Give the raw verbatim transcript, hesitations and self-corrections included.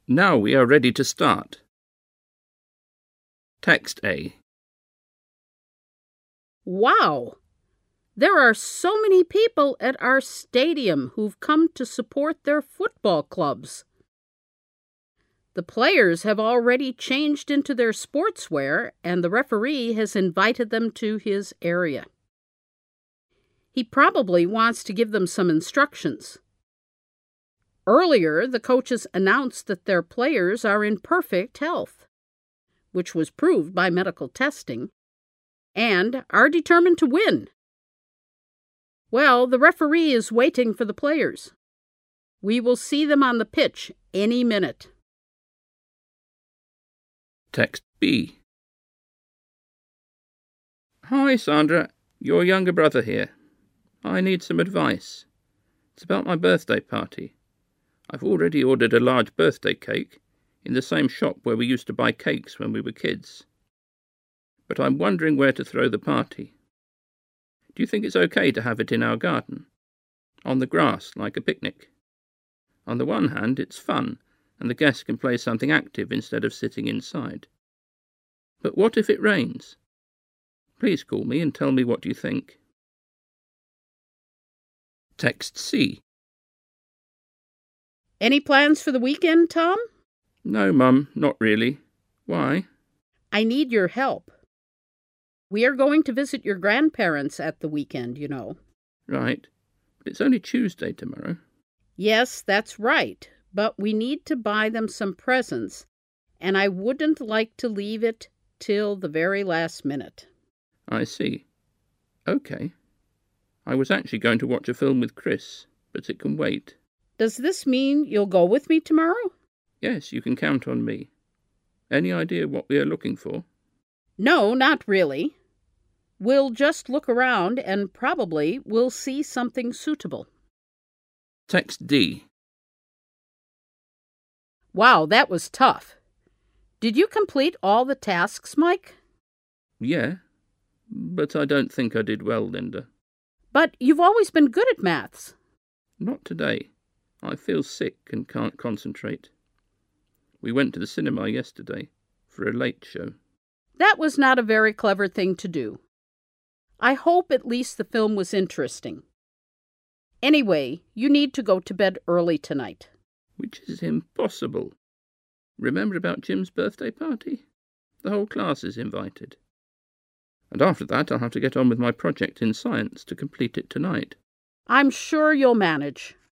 Now we are ready to start. Text A. Wow! There are so many people at our stadium who've come to support their football clubs. The players have already changed into their sportswear, and the referee has invited them to his area. He probably wants to give them some instructions. Earlier, the coaches announced that their players are in perfect health, which was proved by medical testing, and are determined to win. Well, the referee is waiting for the players. We will see them on the pitch any minute. Text B. Hi, Sandra. Your younger brother here. I need some advice. It's about my birthday party. I've already ordered a large birthday cake in the same shop where we used to buy cakes when we were kids. But I'm wondering where to throw the party. Do you think it's okay to have it in our garden? On the grass, like a picnic? On the one hand, it's fun, and the guests can play something active instead of sitting inside. But what if it rains? Please call me and tell me what you think. Text C. Any plans for the weekend, Tom? No, Mum, not really. Why? I need your help. We are going to visit your grandparents at the weekend, you know. Right, but it's only Tuesday tomorrow. Yes, that's right, but we need to buy them some presents, and I wouldn't like to leave it till the very last minute. I see. Okay. I was actually going to watch a film with Chris, but it can wait. Does this mean you'll go with me tomorrow? Yes, you can count on me. Any idea what we are looking for? No, not really. We'll just look around and probably we'll see something suitable. Text D. Wow, that was tough. Did you complete all the tasks, Mike? Yeah, but I don't think I did well, Linda. But you've always been good at maths. Not today. I feel sick and can't concentrate. We went to the cinema yesterday for a late show. That was not a very clever thing to do. I hope at least the film was interesting. Anyway, you need to go to bed early tonight. Which is impossible. Remember about Jim's birthday party? The whole class is invited. And after that I'll have to get on with my project in science to complete it tonight. I'm sure you'll manage.